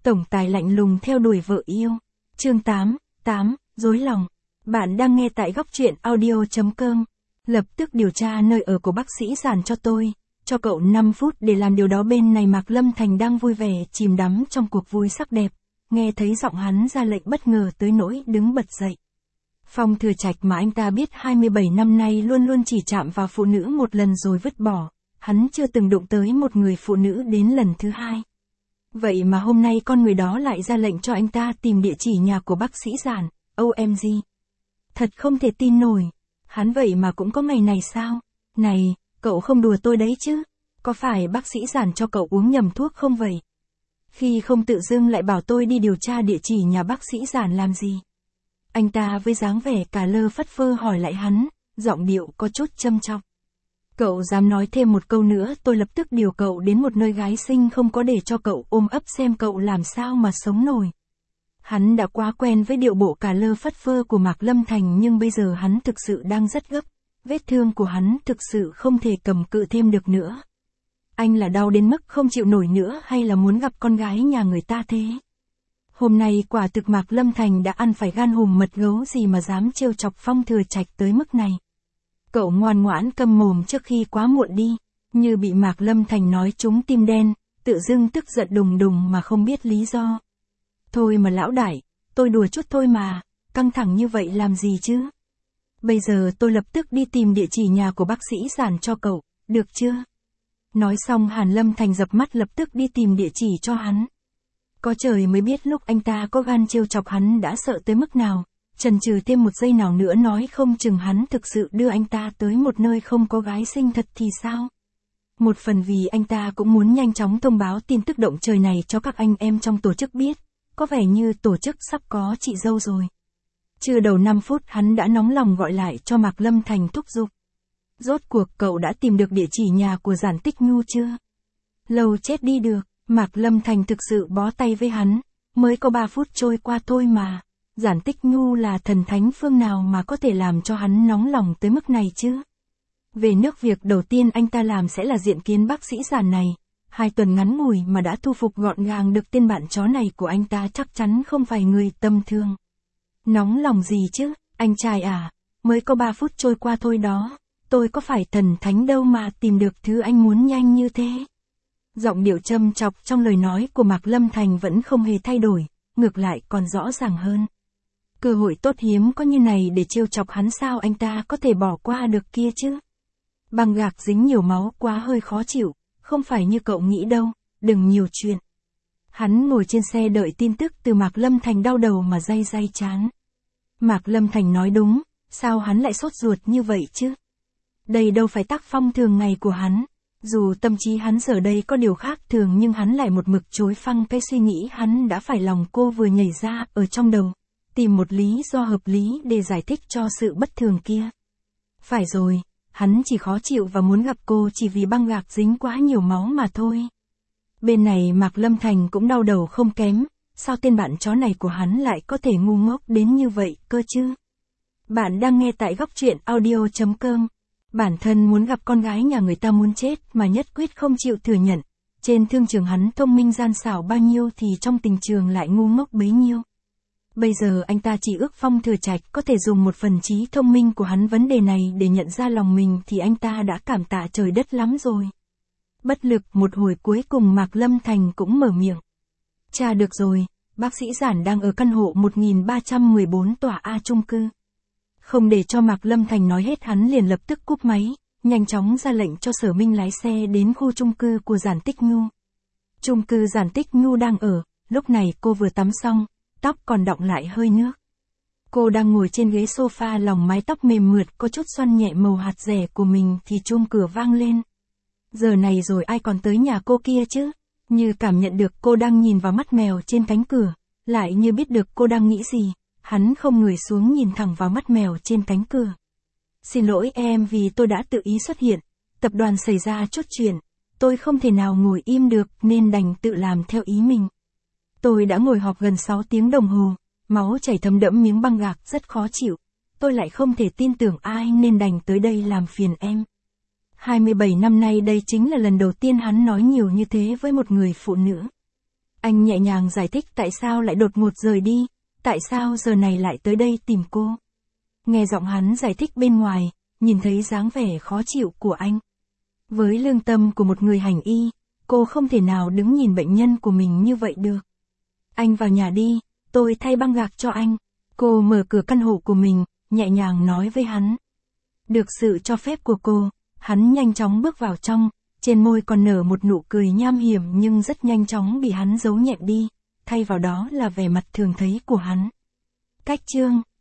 Tổng tài lạnh lùng theo đuổi vợ yêu. Chương 8, dối lòng. Bạn đang nghe tại góc truyện audio.com. Lập tức điều tra nơi ở của bác sĩ Giản cho tôi. Cho cậu 5 phút để làm điều đó. Bên này Mạc Lâm Thành đang vui vẻ chìm đắm trong cuộc vui sắc đẹp. Nghe thấy giọng hắn ra lệnh bất ngờ tới nỗi đứng bật dậy. Phong Thừa Trạch mà anh ta biết 27 năm nay luôn luôn chỉ chạm vào phụ nữ một lần rồi vứt bỏ. Hắn chưa từng đụng tới một người phụ nữ đến lần thứ hai. Vậy mà hôm nay con người đó lại ra lệnh cho anh ta tìm địa chỉ nhà của bác sĩ Giản. OMG. Thật không thể tin nổi. Hắn vậy mà cũng có ngày này sao? Này, cậu không đùa tôi đấy chứ? Có phải bác sĩ Giản cho cậu uống nhầm thuốc không vậy? Khi không tự dưng lại bảo tôi đi điều tra địa chỉ nhà bác sĩ Giản làm gì? Anh ta với dáng vẻ cà lơ phất phơ hỏi lại hắn, giọng điệu có chút châm chọc. Cậu dám nói thêm một câu nữa tôi lập tức điều cậu đến một nơi gái xinh không có để cho cậu ôm ấp xem cậu làm sao mà sống nổi. Hắn đã quá quen với điệu bộ cà lơ phất phơ của Mạc Lâm Thành nhưng bây giờ hắn thực sự đang rất gấp. Vết thương của hắn thực sự không thể cầm cự thêm được nữa. Anh là đau đến mức không chịu nổi nữa hay là muốn gặp con gái nhà người ta thế? Hôm nay quả thực Mạc Lâm Thành đã ăn phải gan hùm mật gấu gì mà dám trêu chọc Phong Thừa Trạch tới mức này. Cậu ngoan ngoãn câm mồm trước khi quá muộn đi, như bị Mạc Lâm Thành nói trúng tim đen, tự dưng tức giận đùng đùng mà không biết lý do. Thôi mà lão đại, tôi đùa chút thôi mà, căng thẳng như vậy làm gì chứ? Bây giờ tôi lập tức đi tìm địa chỉ nhà của bác sĩ Giản cho cậu, được chưa? Nói xong Hàn Lâm Thành dập mắt lập tức đi tìm địa chỉ cho hắn. Có trời mới biết lúc anh ta có gan trêu chọc hắn đã sợ tới mức nào. Chần chừ thêm một giây nào nữa nói không chừng hắn thực sự đưa anh ta tới một nơi không có gái xinh thật thì sao? Một phần vì anh ta cũng muốn nhanh chóng thông báo tin tức động trời này cho các anh em trong tổ chức biết, có vẻ như tổ chức sắp có chị dâu rồi. Chưa đầu 5 phút hắn đã nóng lòng gọi lại cho Mạc Lâm Thành thúc giục. Rốt cuộc cậu đã tìm được địa chỉ nhà của Giản Tích Nhu chưa? Lâu chết đi được, Mạc Lâm Thành thực sự bó tay với hắn, mới có 3 phút trôi qua thôi mà. Giản Tích Nhu là thần thánh phương nào mà có thể làm cho hắn nóng lòng tới mức này chứ? Về nước việc đầu tiên anh ta làm sẽ là diện kiến bác sĩ Giản này. 2 tuần ngắn ngủi mà đã thu phục gọn gàng được tên bạn chó này của anh ta chắc chắn không phải người tầm thường. Nóng lòng gì chứ, anh trai à, mới có 3 phút trôi qua thôi đó, tôi có phải thần thánh đâu mà tìm được thứ anh muốn nhanh như thế. Giọng điệu châm chọc trong lời nói của Mạc Lâm Thành vẫn không hề thay đổi, ngược lại còn rõ ràng hơn. Cơ hội tốt hiếm có như này để trêu chọc hắn sao anh ta có thể bỏ qua được kia chứ? Băng gạc dính nhiều máu quá hơi khó chịu, không phải như cậu nghĩ đâu, đừng nhiều chuyện. Hắn ngồi trên xe đợi tin tức từ Mạc Lâm Thành đau đầu mà day chán. Mạc Lâm Thành nói đúng, sao hắn lại sốt ruột như vậy chứ? Đây đâu phải tác phong thường ngày của hắn. Dù tâm trí hắn giờ đây có điều khác thường nhưng hắn lại một mực chối phăng cái suy nghĩ hắn đã phải lòng cô vừa nhảy ra ở trong đầu. Tìm một lý do hợp lý để giải thích cho sự bất thường kia. Phải rồi, hắn chỉ khó chịu và muốn gặp cô chỉ vì băng gạc dính quá nhiều máu mà thôi. Bên này Mạc Lâm Thành cũng đau đầu không kém, sao tên bạn chó này của hắn lại có thể ngu ngốc đến như vậy cơ chứ? Bạn đang nghe tại góc truyện audio.com. Bản thân muốn gặp con gái nhà người ta muốn chết mà nhất quyết không chịu thừa nhận. Trên thương trường hắn thông minh gian xảo bao nhiêu thì trong tình trường lại ngu ngốc bấy nhiêu. Bây giờ anh ta chỉ ước Phong Thừa Trạch có thể dùng một phần trí thông minh của hắn vấn đề này để nhận ra lòng mình thì anh ta đã cảm tạ trời đất lắm rồi. Bất lực một hồi cuối cùng Mạc Lâm Thành cũng mở miệng. Tra được rồi, bác sĩ Giản đang ở căn hộ 1314 tòa A chung cư. Không để cho Mạc Lâm Thành nói hết hắn liền lập tức cúp máy, nhanh chóng ra lệnh cho Sở Minh lái xe đến khu chung cư của Giản Tích Nhu. Chung cư Giản Tích Nhu đang ở, lúc này cô vừa tắm xong, tóc còn đọng lại hơi nước. Cô đang ngồi trên ghế sofa lòng mái tóc mềm mượt có chút xoăn nhẹ màu hạt rẻ của mình thì chuông cửa vang lên. Giờ này rồi ai còn tới nhà cô kia chứ? Như cảm nhận được cô đang nhìn vào mắt mèo trên cánh cửa, lại như biết được cô đang nghĩ gì. Hắn không người xuống nhìn thẳng vào mắt mèo trên cánh cửa. Xin lỗi em vì tôi đã tự ý xuất hiện. Tập đoàn xảy ra chút chuyện. Tôi không thể nào ngồi im được nên đành tự làm theo ý mình. Tôi đã ngồi họp gần 6 tiếng đồng hồ. Máu chảy thấm đẫm miếng băng gạc rất khó chịu. Tôi lại không thể tin tưởng ai nên đành tới đây làm phiền em. 27 năm nay đây chính là lần đầu tiên hắn nói nhiều như thế với một người phụ nữ. Anh nhẹ nhàng giải thích tại sao lại đột ngột rời đi, tại sao giờ này lại tới đây tìm cô. Nghe giọng hắn giải thích bên ngoài, nhìn thấy dáng vẻ khó chịu của anh. Với lương tâm của một người hành y, cô không thể nào đứng nhìn bệnh nhân của mình như vậy được. Anh vào nhà đi, tôi thay băng gạc cho anh. Cô mở cửa căn hộ của mình, nhẹ nhàng nói với hắn. Được sự cho phép của cô, hắn nhanh chóng bước vào trong, trên môi còn nở một nụ cười nham hiểm nhưng rất nhanh chóng bị hắn giấu nhẹm đi, thay vào đó là vẻ mặt thường thấy của hắn. Cách chương